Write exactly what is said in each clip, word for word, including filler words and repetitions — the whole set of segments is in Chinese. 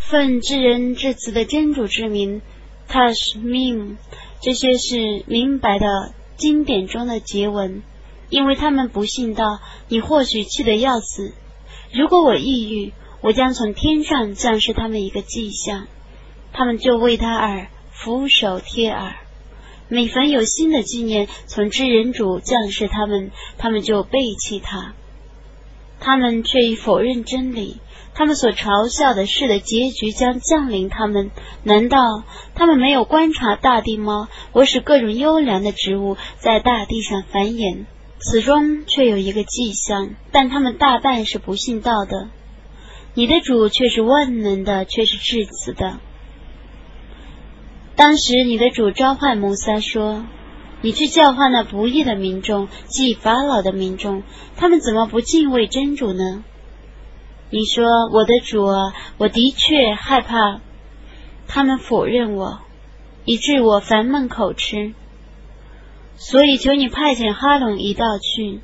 奉至仁至慈的真主之名 Tashmim， 这些是明白的经典中的结文。因为他们不信道，你或许气得要死。如果我抑郁，我将从天上降示他们一个迹象，他们就为他而俯首贴耳。每逢有新的纪念从至仁主降示他们，他们就背弃他。他们却已否认真理，他们所嘲笑的事的结局将降临他们。难道他们没有观察大地吗？我使各种优良的植物在大地上繁衍，此中却有一个迹象，但他们大半是不信道的。你的主却是万能的，却是至慈的。当时你的主召唤摩撒说，你去教化那不义的民众，即法老的民众，他们怎么不敬畏真主呢？你说，我的主啊，我的确害怕他们否认我，以致我烦闷口吃，所以求你派遣哈龙一道去。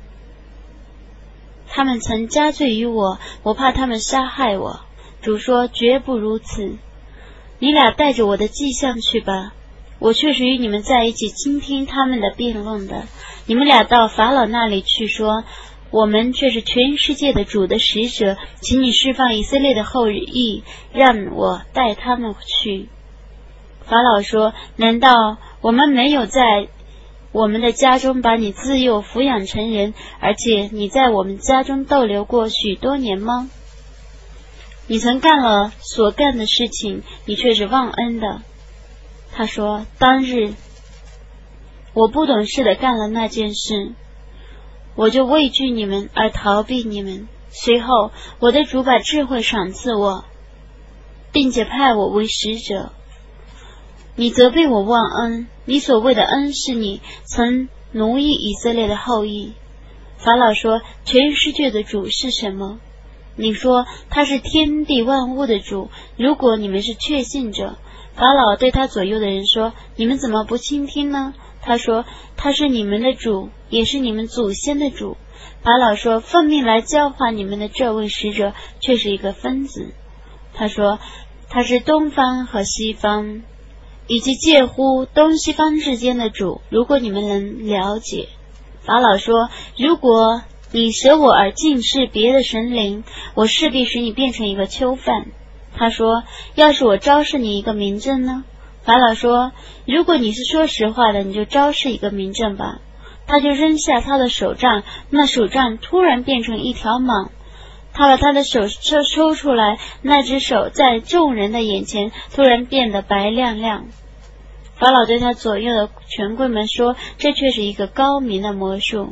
他们曾加罪于我，我怕他们杀害我。主说，绝不如此，你俩带着我的迹象去吧，我却是与你们在一起倾听他们的辩论的。你们俩到法老那里去说，我们却是全世界的主的使者，请你释放以色列的后裔，让我带他们去。法老说，难道我们没有在我们的家中把你自幼抚养成人，而且你在我们家中逗留过许多年吗？你曾干了所干的事情，你却是忘恩的。他说，当日我不懂事的干了那件事，我就畏惧你们而逃避你们。随后我的主把智慧赏赐我，并且派我为使者。你责备我忘恩，你所谓的恩是你曾奴役以色列的后裔。法老说，全世界的主是什么？你说，他是天地万物的主。如果你们是确信者，法老对他左右的人说，你们怎么不倾听呢？他说，他是你们的主，也是你们祖先的主。法老说，奉命来教化你们的这位使者却是一个分子。他说，他是东方和西方以及介乎东西方之间的主，如果你们能了解。法老说，如果你舍我而敬视别的神灵，我势必使你变成一个囚犯。他说，要是我昭示你一个明证呢？法老说，如果你是说实话的，你就昭示一个明证吧。他就扔下他的手杖，那手杖突然变成一条蟒，他把他的手抽抽出来，那只手在众人的眼前突然变得白亮亮。法老对他左右的权贵们说，这却是一个高明的魔术，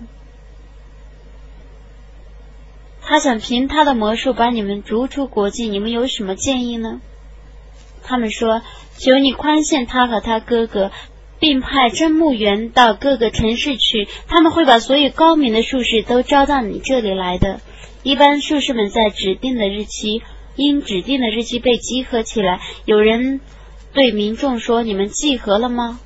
他想凭他的魔术把你们逐出国境，你们有什么建议呢？他们说，求你宽限他和他哥哥，并派真木员到各个城市去，他们会把所有高明的术士都招到你这里来的。一般术士们在指定的日期，因指定的日期被集合起来。有人对民众说，你们集合了吗？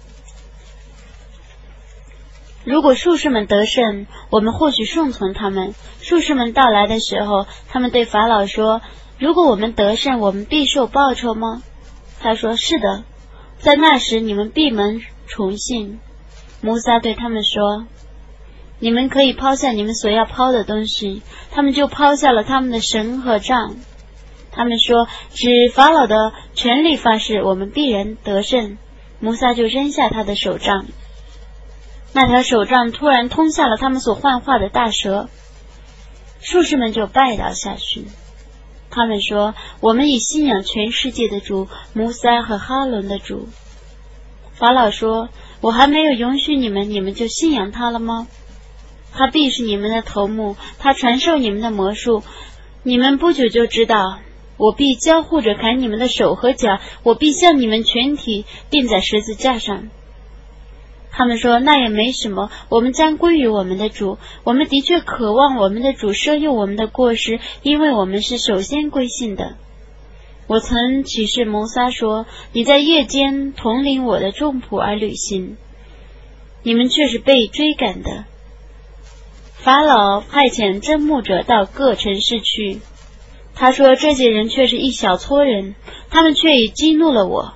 如果术士们得胜，我们或许顺从他们。术士们到来的时候，他们对法老说，如果我们得胜，我们必受报酬吗？他说，是的，在那时你们闭门重信。摩撒对他们说，你们可以抛下你们所要抛的东西。他们就抛下了他们的绳和杖。他们说，指法老的权力发誓，我们必然得胜。摩撒就扔下他的手杖，那条手杖突然通下了他们所幻化的大蛇，术士们就拜倒下去。他们说，我们已信仰全世界的主，摩撒和哈伦的主。法老说，我还没有允许你们，你们就信仰他了吗？他必是你们的头目，他传授你们的魔术，你们不久就知道。我必交互着砍你们的手和脚，我必向你们全体钉在十字架上。他们说，那也没什么，我们将归于我们的主。我们的确渴望我们的主赦宥我们的过失，因为我们是首先归信的。我曾启示摩撒说，你在夜间统领我的众仆而旅行，你们却是被追赶的。法老派遣征募者到各城市去， 他说这些人却是一小撮人，他们却已激怒了我，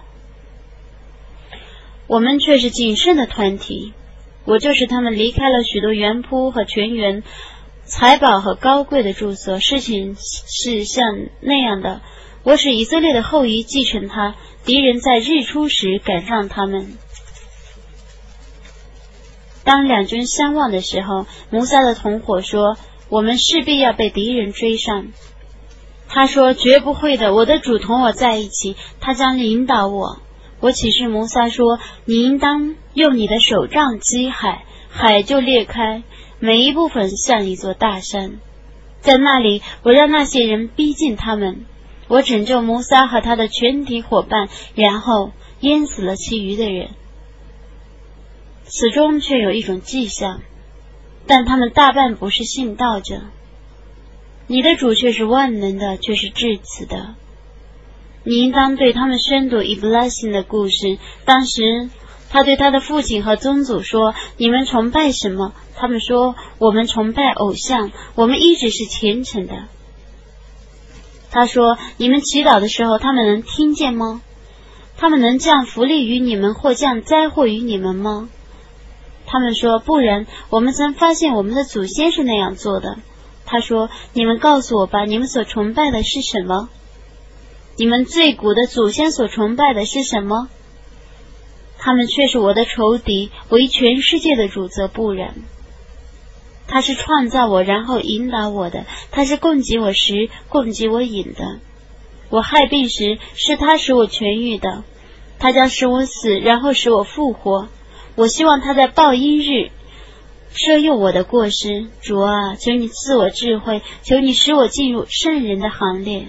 我们却是谨慎的团体。我就是他们离开了许多园圃和泉源，财宝和高贵的住所。事情是像那样的，我使以色列的后裔继承他，敌人在日出时赶上他们。当两军相望的时候，摩萨的同伙说，我们势必要被敌人追上。他说，绝不会的，我的主同我在一起，他将引导我。我启示摩萨说，你应当用你的手杖击海，海就裂开，每一部分像一座大山。在那里，我让那些人逼近他们，我拯救摩萨和他的全体伙伴，然后淹死了其余的人。此中却有一种迹象，但他们大半不是信道者。你的主却是万能的，却是至此的。你应当对他们宣读以布拉辛的故事。当时他对他的父亲和宗祖说，你们崇拜什么？他们说，我们崇拜偶像，我们一直是虔诚的。他说，你们祈祷的时候，他们能听见吗？他们能降福利于你们，或降灾祸于你们吗？他们说，不然，我们曾发现我们的祖先是那样做的。他说，你们告诉我吧，你们所崇拜的是什么？你们最古的祖先所崇拜的是什么？他们却是我的仇敌，为全世界的主则不然。他是创造我，然后引导我的，他是供给我食，供给我饮的。我害病时，是他使我痊愈的，他将使我死，然后使我复活。我希望他在报应日赦宥我的过失。主啊，求你赐我智慧，求你使我进入圣人的行列。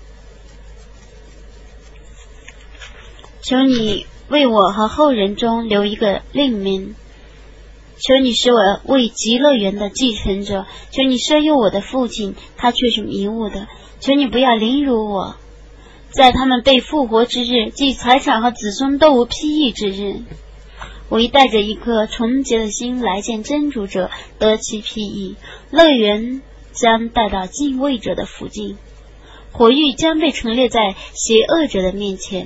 求你为我和后人中留一个令名，求你使我为极乐园的继承者，求你赦宥我的父亲，他却是迷雾的，求你不要凌辱我，在他们被复活之日，即财产和子孙都无裨益之日，我已带着一颗纯洁的心来见真主者，得其裨益。乐园将带到敬畏者的附近，火狱将被陈列在邪恶者的面前，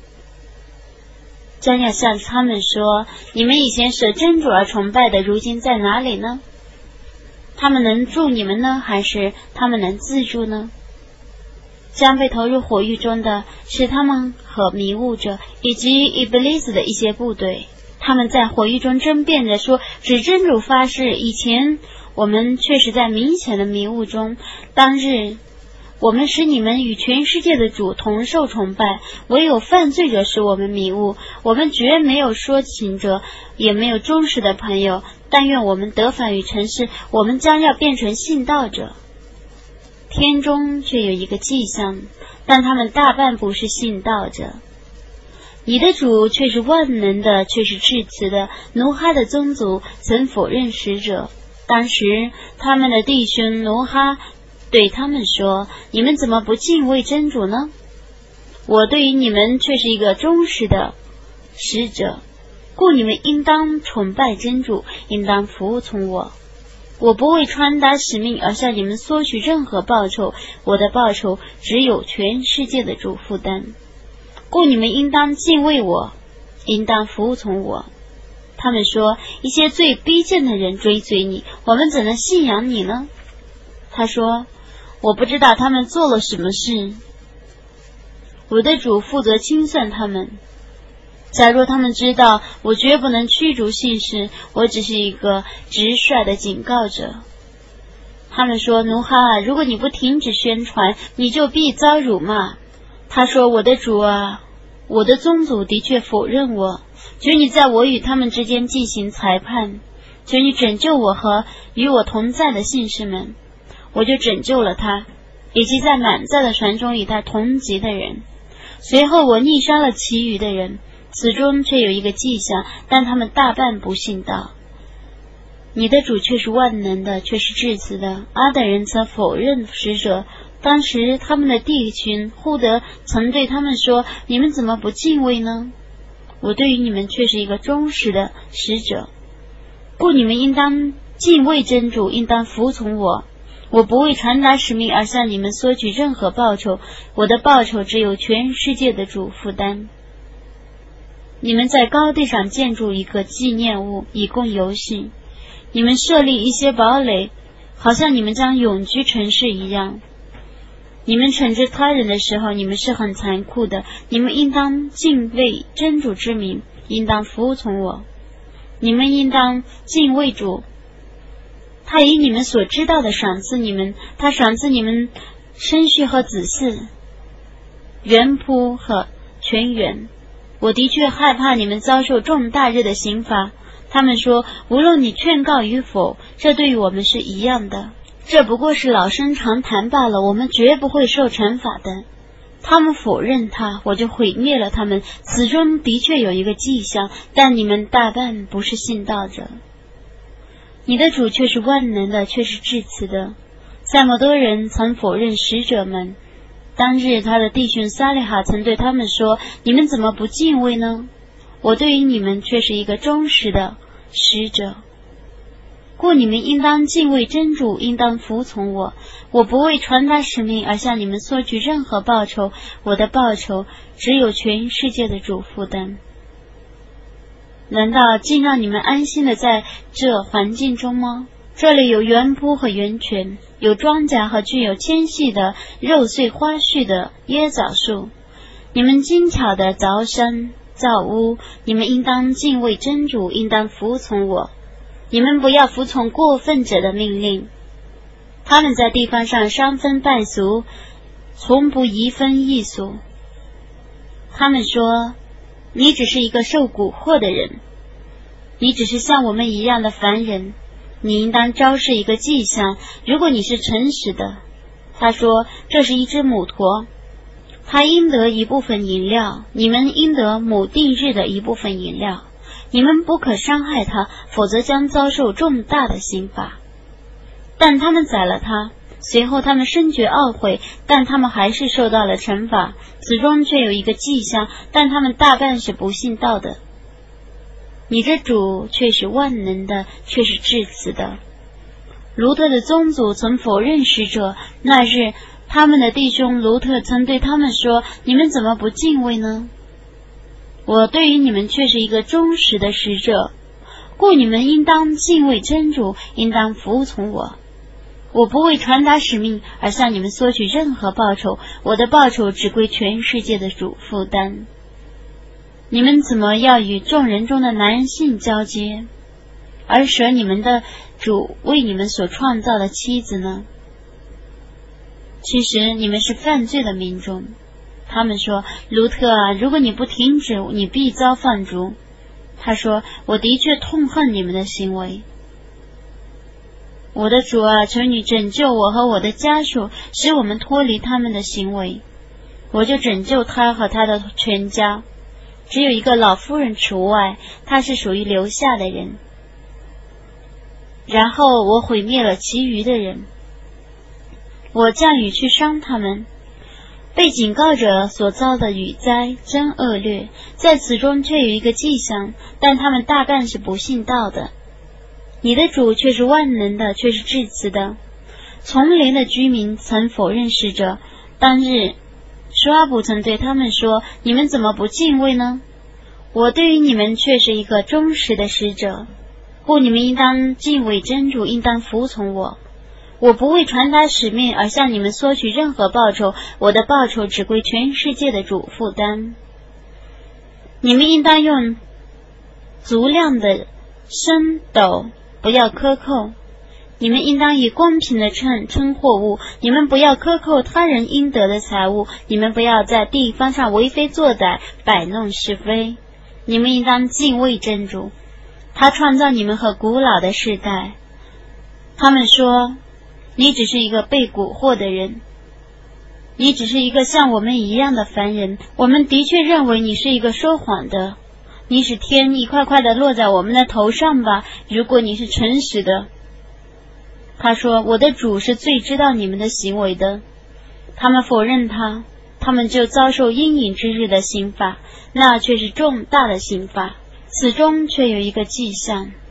将要向他们说，你们以前舍真主而崇拜的，如今在哪里呢？他们能助你们呢，还是他们能自助呢？将被投入火狱中的是他们和迷雾者以及伊布利斯的一些部队，他们在火狱中争辩着说，指真主发誓，以前我们确实在明显的迷雾中，当日我们使你们与全世界的主同受崇拜，唯有犯罪者使我们迷雾。我们绝没有说情者，也没有忠实的朋友，但愿我们得返于尘世，我们将要变成信道者。天中却有一个迹象，但他们大半不是信道者。你的主却是万能的，却是至慈的。奴哈的宗族曾否认使者，当时他们的弟兄奴哈对他们说，你们怎么不敬畏真主呢？我对于你们却是一个忠实的使者，故你们应当崇拜真主，应当服从我。我不为传达使命而向你们索取任何报酬，我的报酬只有全世界的主负担。故你们应当敬畏我，应当服从我。他们说，一些最卑贱的人追随你，我们怎能信仰你呢？他说，我不知道他们做了什么事，我的主负责清算他们。假若他们知道，我绝不能驱逐信士，我只是一个直率的警告者。他们说，奴哈，如果你不停止宣传，你就必遭辱骂。他说，我的主啊，我的宗族的确否认我，求你在我与他们之间进行裁判，求你拯救我和与我同在的信士们。我就拯救了他，以及在满载的船中与他同级的人。随后我逆杀了其余的人，此中却有一个迹象，但他们大半不信道。你的主却是万能的，却是至慈的。阿等人曾否认使者，当时他们的弟兄忽德曾对他们说，你们怎么不敬畏呢？我对于你们却是一个忠实的使者，故你们应当敬畏真主，应当服从我。 我不为传达使命而向你们索取任何报酬，我的报酬只有全世界的主负担。你们在高地上建筑一个纪念物，以供游行。你们设立一些堡垒，好像你们将永居城市一样。你们惩治他人的时候，你们是很残酷的。你们应当敬畏真主之名，应当服从我。你们应当敬畏主，他以你们所知道的赏赐你们，他赏赐你们生畜和子嗣，园圃和泉源。我的确害怕你们遭受重大日的刑罚。他们说，无论你劝告与否，这对于我们是一样的，这不过是老生常谈罢了，我们绝不会受惩罚的。他们否认他，我就毁灭了他们。此中的确有一个迹象，但你们大半不是信道者。你的主却是万能的，却是至慈的。塞摩多人曾否认使者们。当日他的弟兄撒利哈曾对他们说，你们怎么不敬畏呢？我对于你们却是一个忠实的使者，故你们应当敬畏真主，应当服从我。我不为传达使命而向你们索取任何报酬，我的报酬只有全世界的主负担。难道竟让你们安心的在这环境中吗？这里有园圃和源泉，有庄稼和具有纤细的肉穗花絮的椰枣树。你们精巧的凿山造屋，你们应当敬畏真主，应当服从我。你们不要服从过分者的命令，他们在地方上伤风败俗，从不移风易俗。他们说，你只是一个受蛊惑的人，你只是像我们一样的凡人，你应当昭示一个迹象，如果你是诚实的。他说，这是一只母驼，他应得一部分饮料，你们应得母定日的一部分饮料。你们不可伤害他，否则将遭受重大的刑罚。但他们宰了他，随后他们深觉懊悔，但他们还是受到了惩罚。此中却有一个迹象，但他们大半是不信道的。你的主却是万能的，却是至慈的。卢特的宗族曾否认使者，那日他们的弟兄卢特曾对他们说，你们怎么不敬畏呢？我对于你们却是一个忠实的使者，故你们应当敬畏真主，应当服从我。我不为传达使命而向你们索取任何报酬，我的报酬只归全世界的主负担。你们怎么要与众人中的男性交接，而舍你们的主为你们所创造的妻子呢？其实你们是犯罪的民众。他们说，卢特啊，如果你不停止，你必遭放逐。他说，我的确痛恨你们的行为。我的主啊，求你拯救我和我的家属，使我们脱离他们的行为。我就拯救他和他的全家，只有一个老妇人除外，她是属于留下的人。然后我毁灭了其余的人，我降雨去伤他们。被警告者所遭的雨灾真恶劣，在此中却有一个迹象，但他们大半是不信道的。你的主却是万能的，却是至慈的。丛林的居民曾否认使者，当日舒阿卜曾对他们说，你们怎么不敬畏呢？我对于你们却是一个忠实的使者，故你们应当敬畏真主，应当服从我。我不为传达使命而向你们索取任何报酬，我的报酬只归全世界的主负担。你们应当用足量的升斗，不要克扣。你们应当以公平的称称货物，你们不要克扣他人应得的财物，你们不要在地方上为非作歹，摆弄是非。你们应当敬畏真主，他创造你们和古老的世代。他们说，你只是一个被蛊惑的人，你只是一个像我们一样的凡人，我们的确认为你是一个说谎的。你使天一块块的落在我们的头上吧，如果你是诚实的。他说，我的主是最知道你们的行为的。他们否认他，他们就遭受阴影之日的刑罚，那却是重大的刑罚。此中却有一个迹象，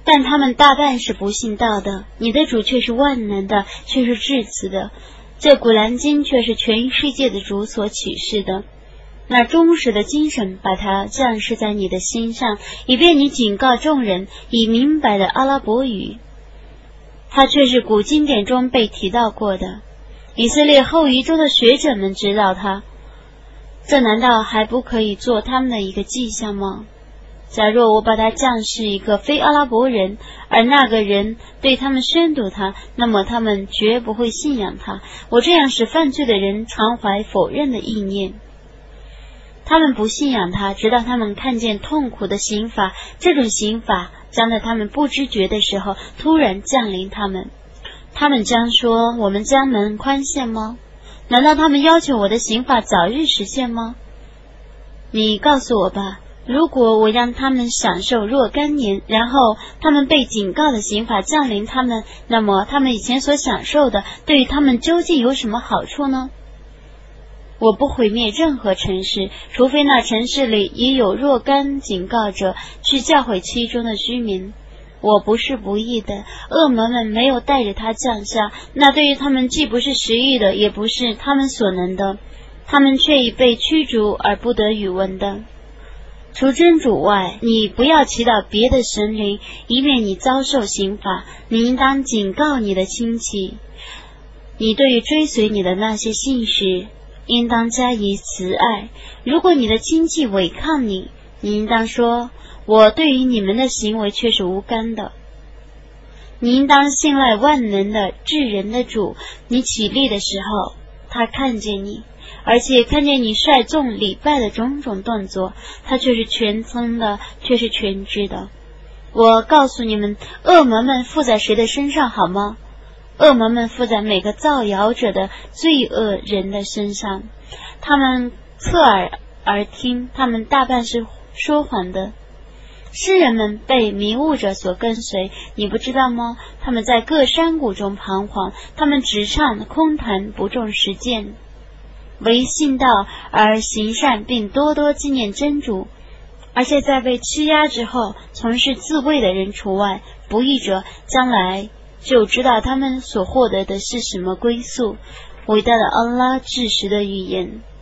但他们大半是不信道的。你的主却是万能的，却是至慈的。这古兰经却是全世界的主所启示的。那忠实的精神把它降世在你的心上，以便你警告众人，以明白的阿拉伯语。它却是古经典中被提到过的，以色列后裔中的学者们知道它，这难道还不可以做他们的一个迹象吗？假若我把它降世一个非阿拉伯人，而那个人对他们宣读它，那么他们绝不会信仰他。我这样使犯罪的人常怀否认的意念，他们不信仰他，直到他们看见痛苦的刑罚。这种刑罚将在他们不知觉的时候突然降临他们。他们将说，我们将门宽限吗？难道他们要求我的刑罚早日实现吗？你告诉我吧，如果我让他们享受若干年，然后他们被警告的刑罚降临他们，那么他们以前所享受的对于他们究竟有什么好处呢？我不毁灭任何城市，除非那城市里也有若干警告者去教诲其中的居民。我不是不义的，恶魔们没有带着他降下，那对于他们既不是实意的，也不是他们所能的，他们却已被驱逐而不得语闻的。除真主外，你不要祈祷别的神灵，以免你遭受刑罚。你应当警告你的亲戚，你对于追随你的那些信士应当加以慈爱。如果你的亲戚违抗你，你应当说，我对于你们的行为却是无干的。你应当信赖万能的至人的主，你起立的时候他看见你，而且看见你率众礼拜的种种动作，他却是全聪的，却是全知的。我告诉你们，恶魔们附在谁的身上好吗？恶魔们附在每个造谣者的罪恶人的身上。他们侧耳而听，他们大半是说谎的。诗人们被迷雾者所跟随，你不知道吗？他们在各山谷中彷徨，他们只唱空谈，不重实践。唯信道而行善，并多多纪念真主，而且在被欺压之后从事自卫的人除外。不义者将来就知道他们所获得的是什么归宿。伟大的安拉至实的预言。